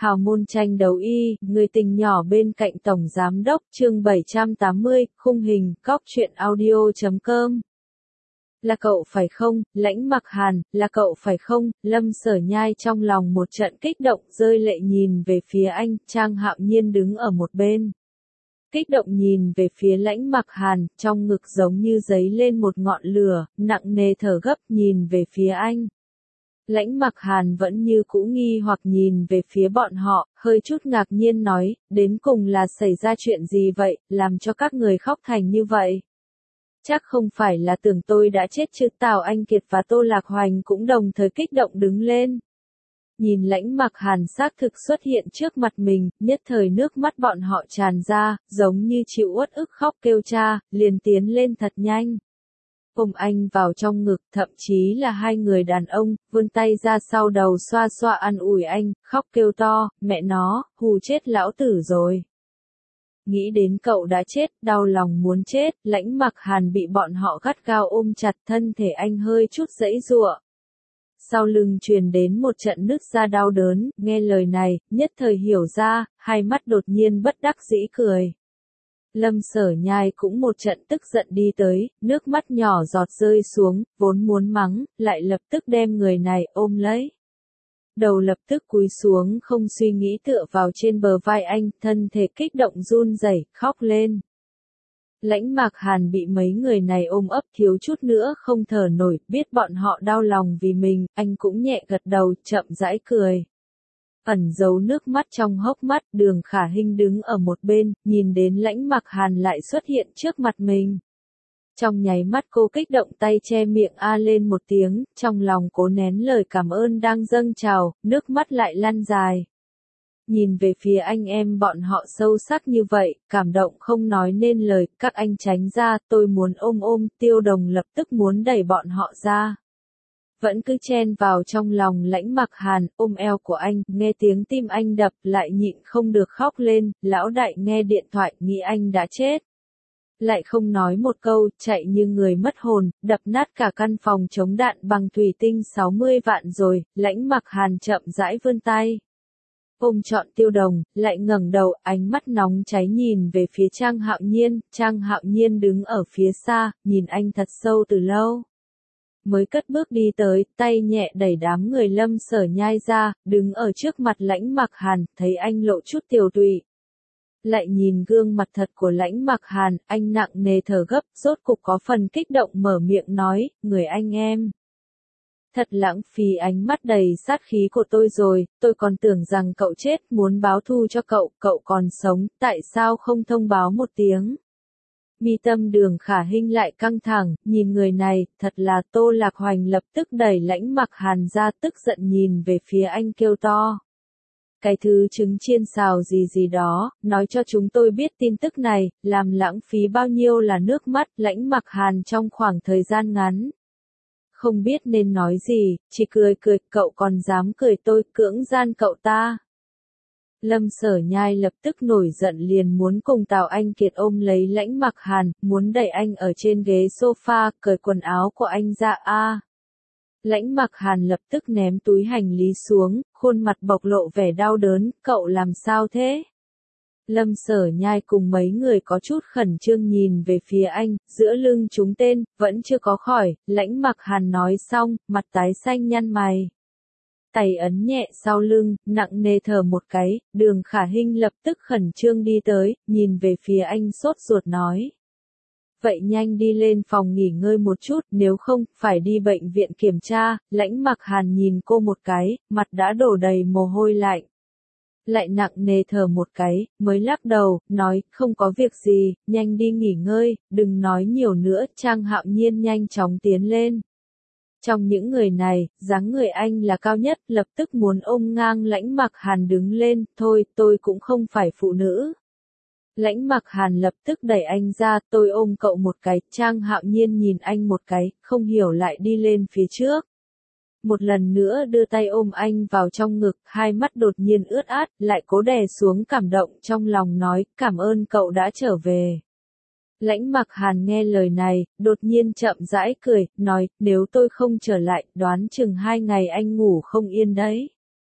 Hào môn tranh đấu y, người tình nhỏ bên cạnh tổng giám đốc, chương 780, khung hình, cóc truyện audio.com. Là cậu phải không, Lãnh Mặc Hàn, là cậu phải không, Lâm Sở Nhai trong lòng một trận kích động rơi lệ nhìn về phía anh, Trang Hạo Nhiên đứng ở một bên. Kích động nhìn về phía Lãnh Mặc Hàn, trong ngực giống như giấy lên một ngọn lửa, nặng nề thở gấp nhìn về phía anh. Lãnh Mặc Hàn vẫn như cũ nghi hoặc nhìn về phía bọn họ, hơi chút ngạc nhiên nói, đến cùng là xảy ra chuyện gì vậy, làm cho các người khóc thành như vậy. Chắc không phải là tưởng tôi đã chết chứ. Tào Anh Kiệt và Tô Lạc Hoành cũng đồng thời kích động đứng lên. Nhìn Lãnh Mặc Hàn xác thực xuất hiện trước mặt mình, nhất thời nước mắt bọn họ tràn ra, giống như chịu uất ức khóc kêu cha, liền tiến lên thật nhanh. Ôm anh vào trong ngực, thậm chí là hai người đàn ông, vươn tay ra sau đầu xoa xoa an ủi anh, khóc kêu to, mẹ nó, hù chết lão tử rồi. Nghĩ đến cậu đã chết, đau lòng muốn chết, Lãnh Mặc Hàn bị bọn họ gắt gao ôm chặt, thân thể anh hơi chút giãy giụa. Sau lưng truyền đến một trận nứt ra đau đớn, nghe lời này, nhất thời hiểu ra, hai mắt đột nhiên bất đắc dĩ cười. Lâm Sở Nhai cũng một trận tức giận đi tới, nước mắt nhỏ giọt rơi xuống, vốn muốn mắng, lại lập tức đem người này ôm lấy. Đầu lập tức cúi xuống không suy nghĩ tựa vào trên bờ vai anh, thân thể kích động run rẩy, khóc lên. Lãnh Mặc Hàn bị mấy người này ôm ấp thiếu chút nữa không thở nổi, biết bọn họ đau lòng vì mình, anh cũng nhẹ gật đầu, chậm rãi cười. Ẩn giấu nước mắt trong hốc mắt, Đường Khả Hinh đứng ở một bên, nhìn đến Lãnh Mặc Hàn lại xuất hiện trước mặt mình. Trong nháy mắt cô kích động tay che miệng a lên một tiếng, trong lòng cố nén lời cảm ơn đang dâng trào, nước mắt lại lăn dài. Nhìn về phía anh em bọn họ sâu sắc như vậy, cảm động không nói nên lời, các anh tránh ra, tôi muốn ôm, Tiêu Đồng lập tức muốn đẩy bọn họ ra. Vẫn cứ chen vào trong lòng Lãnh Mặc Hàn, ôm eo của anh, nghe tiếng tim anh đập, lại nhịn không được khóc lên, lão đại nghe điện thoại, nghĩ anh đã chết. Lại không nói một câu, chạy như người mất hồn, đập nát cả căn phòng chống đạn bằng thủy tinh 60 vạn rồi, Lãnh Mặc Hàn chậm rãi vươn tay. Ôm trọn Tiêu Đồng, lại ngẩng đầu, ánh mắt nóng cháy nhìn về phía Trang Hạo Nhiên đứng ở phía xa, nhìn anh thật sâu từ lâu. Mới cất bước đi tới, tay nhẹ đẩy đám người Lâm Sở Nhai ra, đứng ở trước mặt Lãnh Mặc Hàn, thấy anh lộ chút tiều tụy. Lại nhìn gương mặt thật của Lãnh Mặc Hàn, anh nặng nề thở gấp, rốt cục có phần kích động mở miệng nói, người anh em. Thật lãng phí ánh mắt đầy sát khí của tôi rồi, tôi còn tưởng rằng cậu chết, muốn báo thù cho cậu còn sống, tại sao không thông báo một tiếng. Mi tâm Đường Khả Hinh lại căng thẳng, nhìn người này, thật là. Tô Lạc Hoành lập tức đẩy Lãnh Mặc Hàn ra, tức giận nhìn về phía anh kêu to. Cái thứ trứng chiên xào gì đó, nói cho chúng tôi biết tin tức này, làm lãng phí bao nhiêu là nước mắt. Lãnh Mặc Hàn trong khoảng thời gian ngắn. Không biết nên nói gì, chỉ cười, cậu còn dám cười tôi, cưỡng gian cậu ta. Lâm Sở Nhai lập tức nổi giận liền muốn cùng Tào Anh Kiệt ôm lấy Lãnh Mặc Hàn, muốn đẩy anh ở trên ghế sofa, cởi quần áo của anh ra a. Lãnh Mặc Hàn lập tức ném túi hành lý xuống, khuôn mặt bộc lộ vẻ đau đớn, cậu làm sao thế? Lâm Sở Nhai cùng mấy người có chút khẩn trương nhìn về phía anh, giữa lưng chúng tên, vẫn chưa có khỏi, Lãnh Mặc Hàn nói xong, mặt tái xanh nhăn mày. Tay ấn nhẹ sau lưng, nặng nề thở một cái, Đường Khả Hinh lập tức khẩn trương đi tới, nhìn về phía anh sốt ruột nói. Vậy nhanh đi lên phòng nghỉ ngơi một chút, nếu không, phải đi bệnh viện kiểm tra. Lãnh Mặc Hàn nhìn cô một cái, mặt đã đổ đầy mồ hôi lạnh. Lại nặng nề thở một cái, mới lắc đầu, nói, không có việc gì, nhanh đi nghỉ ngơi, đừng nói nhiều nữa. Trang Hạo Nhiên nhanh chóng tiến lên. Trong những người này, dáng người anh là cao nhất, lập tức muốn ôm ngang Lãnh Mặc Hàn đứng lên, thôi, tôi cũng không phải phụ nữ. Lãnh Mặc Hàn lập tức đẩy anh ra, tôi ôm cậu một cái, Trang Hạo Nhiên nhìn anh một cái, không hiểu lại đi lên phía trước. Một lần nữa đưa tay ôm anh vào trong ngực, hai mắt đột nhiên ướt át, lại cố đè xuống cảm động trong lòng nói, cảm ơn cậu đã trở về. Lãnh Mặc Hàn nghe lời này, đột nhiên chậm rãi cười, nói, nếu tôi không trở lại, đoán chừng 2 ngày anh ngủ không yên đấy.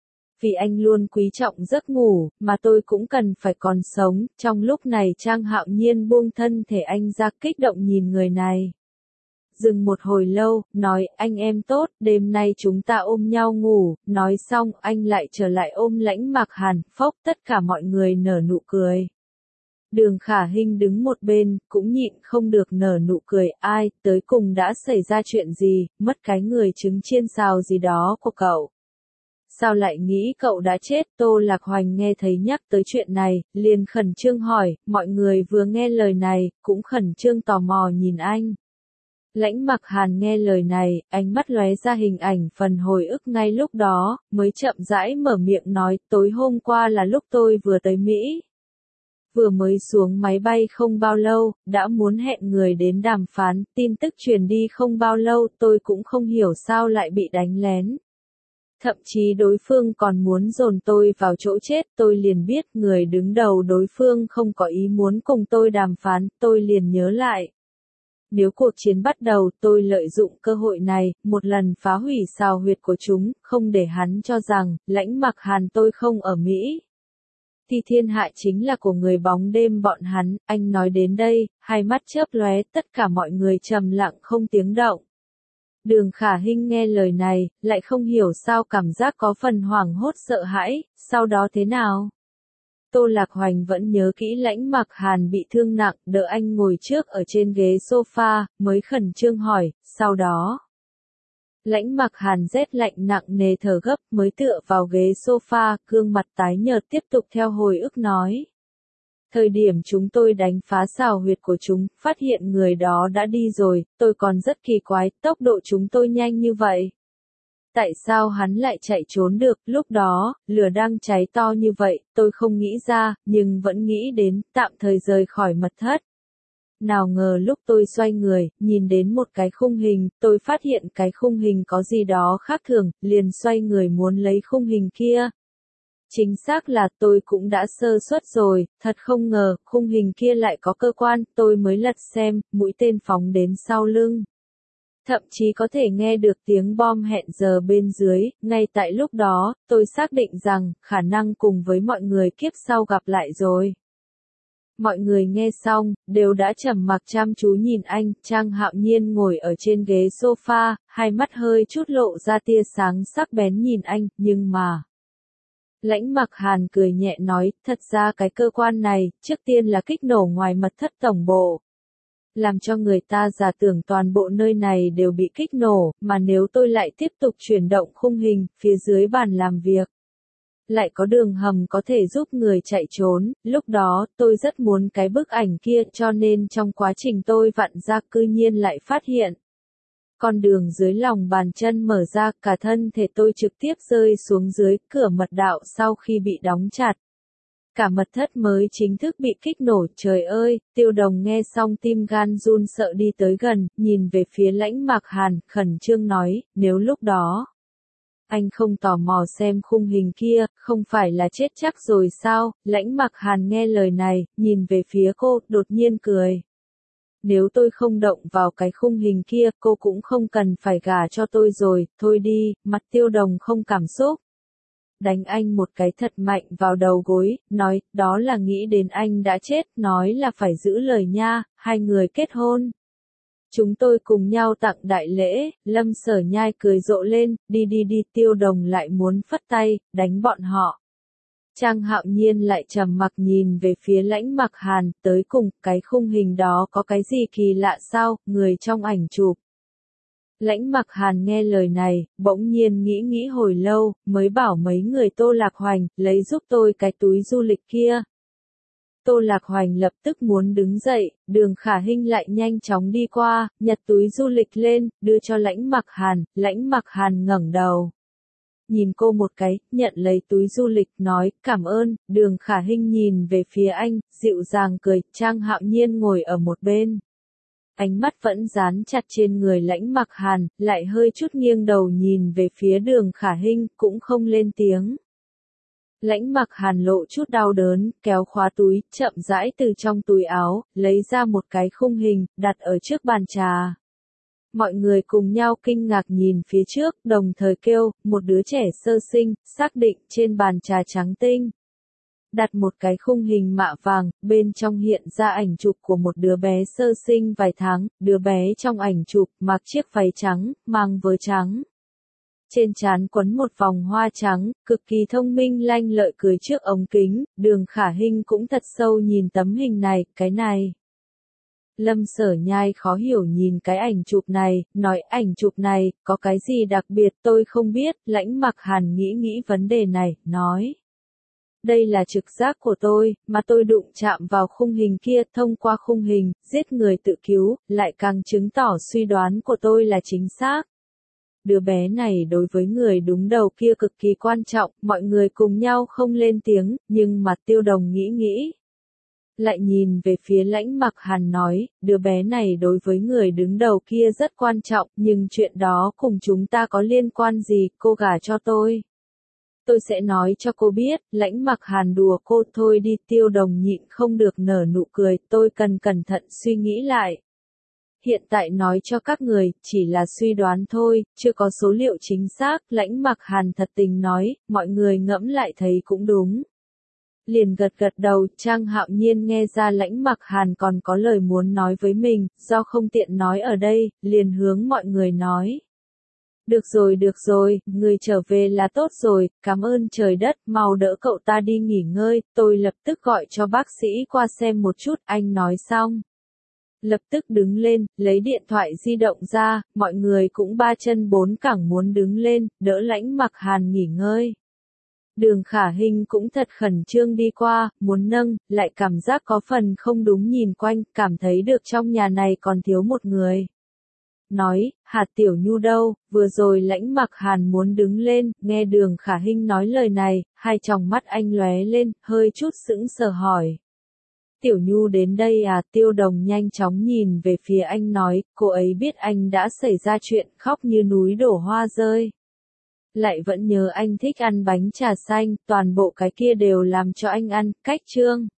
vì anh luôn quý trọng giấc ngủ, mà tôi cũng cần phải còn sống. Trong lúc này Trang Hạo Nhiên buông thân thể anh ra, kích động nhìn người này. Dừng một hồi lâu, nói, anh em tốt, đêm nay chúng ta ôm nhau ngủ. Nói xong, anh lại trở lại ôm Lãnh Mặc Hàn, phốc, tất cả mọi người nở nụ cười. Đường Khả Hinh đứng một bên, cũng nhịn không được nở nụ cười. Ai, tới cùng đã xảy ra chuyện gì, mất cái người trứng chiên xào gì đó của cậu. Sao lại nghĩ cậu đã chết? Tô Lạc Hoành nghe thấy nhắc tới chuyện này, liền khẩn trương hỏi. Mọi người vừa nghe lời này, cũng khẩn trương tò mò nhìn anh. Lãnh Mặc Hàn nghe lời này, ánh mắt lóe ra hình ảnh phần hồi ức ngay lúc đó, mới chậm rãi mở miệng nói, tối hôm qua là lúc tôi vừa tới Mỹ. Vừa mới xuống máy bay không bao lâu, đã muốn hẹn người đến đàm phán, tin tức truyền đi không bao lâu, tôi cũng không hiểu sao lại bị đánh lén. Thậm chí đối phương còn muốn dồn tôi vào chỗ chết, tôi liền biết người đứng đầu đối phương không có ý muốn cùng tôi đàm phán, tôi liền nhớ lại. Nếu cuộc chiến bắt đầu, tôi lợi dụng cơ hội này, một lần phá hủy xào huyệt của chúng, không để hắn cho rằng, Lãnh Mặc Hàn tôi không ở Mỹ. Thì thiên hạ chính là của người bóng đêm bọn hắn. Anh nói đến đây, hai mắt chớp lóe, tất cả mọi người trầm lặng không tiếng động. Đường Khả Hinh nghe lời này, lại không hiểu sao cảm giác có phần hoảng hốt sợ hãi, sau đó thế nào? Tô Lạc Hoành vẫn nhớ kỹ Lãnh Mặc Hàn bị thương nặng, đỡ anh ngồi trước ở trên ghế sofa, mới khẩn trương hỏi, sau đó. Lãnh Mặc Hàn rét lạnh nặng nề thở gấp, mới tựa vào ghế sofa, gương mặt tái nhợt tiếp tục theo hồi ức nói. Thời điểm chúng tôi đánh phá xào huyệt của chúng, phát hiện người đó đã đi rồi, tôi còn rất kỳ quái, tốc độ chúng tôi nhanh như vậy. Tại sao hắn lại chạy trốn được, lúc đó, lửa đang cháy to như vậy, tôi không nghĩ ra, nhưng vẫn nghĩ đến, tạm thời rời khỏi mật thất. Nào ngờ lúc tôi xoay người, nhìn đến một cái khung hình, tôi phát hiện cái khung hình có gì đó khác thường, liền xoay người muốn lấy khung hình kia. Chính xác là tôi cũng đã sơ suất rồi, thật không ngờ, khung hình kia lại có cơ quan, tôi mới lật xem, mũi tên phóng đến sau lưng. Thậm chí có thể nghe được tiếng bom hẹn giờ bên dưới, ngay tại lúc đó, tôi xác định rằng, khả năng cùng với mọi người kiếp sau gặp lại rồi. Mọi người nghe xong, đều đã trầm mặc chăm chú nhìn anh. Trang Hạo Nhiên ngồi ở trên ghế sofa, hai mắt hơi chút lộ ra tia sáng sắc bén nhìn anh, nhưng mà. Lãnh Mặc Hàn cười nhẹ nói, thật ra cái cơ quan này, trước tiên là kích nổ ngoài mật thất tổng bộ. Làm cho người ta giả tưởng toàn bộ nơi này đều bị kích nổ, mà nếu tôi lại tiếp tục chuyển động khung hình, phía dưới bàn làm việc. Lại có đường hầm có thể giúp người chạy trốn, lúc đó, tôi rất muốn cái bức ảnh kia, cho nên trong quá trình tôi vặn ra cư nhiên lại phát hiện. Con đường dưới lòng bàn chân mở ra, cả thân thể tôi trực tiếp rơi xuống dưới, cửa mật đạo sau khi bị đóng chặt. Cả mật thất mới chính thức bị kích nổ, trời ơi, Tiêu Đồng nghe xong tim gan run sợ đi tới gần, nhìn về phía Lãnh Mặc Hàn, khẩn trương nói, nếu lúc đó. Anh không tò mò xem khung hình kia, không phải là chết chắc rồi sao? Lãnh Mặc Hàn nghe lời này, nhìn về phía cô, đột nhiên cười. Nếu tôi không động vào cái khung hình kia, cô cũng không cần phải gả cho tôi rồi, thôi đi. Mặt Tiêu Đồng không cảm xúc. Đánh anh một cái thật mạnh vào đầu gối, nói, đó là nghĩ đến anh đã chết, nói là phải giữ lời nha, hai người kết hôn. Chúng tôi cùng nhau tặng đại lễ. Lâm Sở Nhai cười rộ lên, đi đi đi. Tiêu Đồng lại muốn phất tay, đánh bọn họ. Trang Hạo Nhiên lại trầm mặc nhìn về phía Lãnh Mặc Hàn, tới cùng, cái khung hình đó có cái gì kỳ lạ sao, người trong ảnh chụp. Lãnh Mặc Hàn nghe lời này, bỗng nhiên nghĩ hồi lâu, mới bảo mấy người Tô Lạc Hoành, lấy giúp tôi cái túi du lịch kia. Tô Lạc Hoành lập tức muốn đứng dậy, Đường Khả Hinh lại nhanh chóng đi qua, nhặt túi du lịch lên, đưa cho Lãnh Mặc Hàn. Lãnh Mặc Hàn ngẩng đầu. Nhìn cô một cái, nhận lấy túi du lịch, nói, cảm ơn. Đường Khả Hinh nhìn về phía anh, dịu dàng cười. Trang Hạo Nhiên ngồi ở một bên. Ánh mắt vẫn dán chặt trên người Lãnh Mặc Hàn, lại hơi chút nghiêng đầu nhìn về phía Đường Khả Hinh, cũng không lên tiếng. Lãnh Mặc Hàn lộ chút đau đớn, kéo khóa túi, chậm rãi từ trong túi áo, lấy ra một cái khung hình, đặt ở trước bàn trà. Mọi người cùng nhau kinh ngạc nhìn phía trước, đồng thời kêu, một đứa trẻ sơ sinh, xác định trên bàn trà trắng tinh. Đặt một cái khung hình mạ vàng, bên trong hiện ra ảnh chụp của một đứa bé sơ sinh vài tháng, đứa bé trong ảnh chụp mặc chiếc váy trắng, mang vớ trắng. Trên trán quấn một vòng hoa trắng, cực kỳ thông minh lanh lợi cười trước ống kính, Đường Khả Hinh cũng thật sâu nhìn tấm hình này, cái này. Lâm Sở Nhai khó hiểu nhìn cái ảnh chụp này, nói ảnh chụp này, có cái gì đặc biệt tôi không biết, Lãnh Mặc Hàn nghĩ vấn đề này, nói. Đây là trực giác của tôi, mà tôi đụng chạm vào khung hình kia, thông qua khung hình, giết người tự cứu, lại càng chứng tỏ suy đoán của tôi là chính xác. Đứa bé này đối với người đúng đầu kia cực kỳ quan trọng, mọi người cùng nhau không lên tiếng, nhưng mà Tiêu Đồng nghĩ. Lại nhìn về phía Lãnh Mặc Hàn nói, đứa bé này đối với người đứng đầu kia rất quan trọng, nhưng chuyện đó cùng chúng ta có liên quan gì, cô gả cho tôi. Tôi sẽ nói cho cô biết, Lãnh Mặc Hàn đùa cô thôi đi, Tiêu Đồng nhịn không được nở nụ cười, tôi cần cẩn thận suy nghĩ lại. Hiện tại nói cho các người, chỉ là suy đoán thôi, chưa có số liệu chính xác, Lãnh Mặc Hàn thật tình nói, mọi người ngẫm lại thấy cũng đúng. Liền gật đầu, Trang Hạo Nhiên nghe ra Lãnh Mặc Hàn còn có lời muốn nói với mình, do không tiện nói ở đây, liền hướng mọi người nói. Được rồi, người trở về là tốt rồi, cảm ơn trời đất, mau đỡ cậu ta đi nghỉ ngơi, tôi lập tức gọi cho bác sĩ qua xem một chút, anh nói xong. Lập tức đứng lên, lấy điện thoại di động ra, mọi người cũng ba chân bốn cẳng muốn đứng lên, đỡ Lãnh Mặc Hàn nghỉ ngơi. Đường Khả Hinh cũng thật khẩn trương đi qua, muốn nâng, lại cảm giác có phần không đúng nhìn quanh, cảm thấy được trong nhà này còn thiếu một người. Nói, Hạt Tiểu Nhu đâu, vừa rồi Lãnh Mặc Hàn muốn đứng lên, nghe Đường Khả Hinh nói lời này, hai tròng mắt anh lóe lên, hơi chút sững sờ hỏi. Tiểu Nhu đến đây à, Tiêu Đồng nhanh chóng nhìn về phía anh nói, cô ấy biết anh đã xảy ra chuyện, khóc như núi đổ hoa rơi. Lại vẫn nhớ anh thích ăn bánh trà xanh, toàn bộ cái kia đều làm cho anh ăn, cách trương.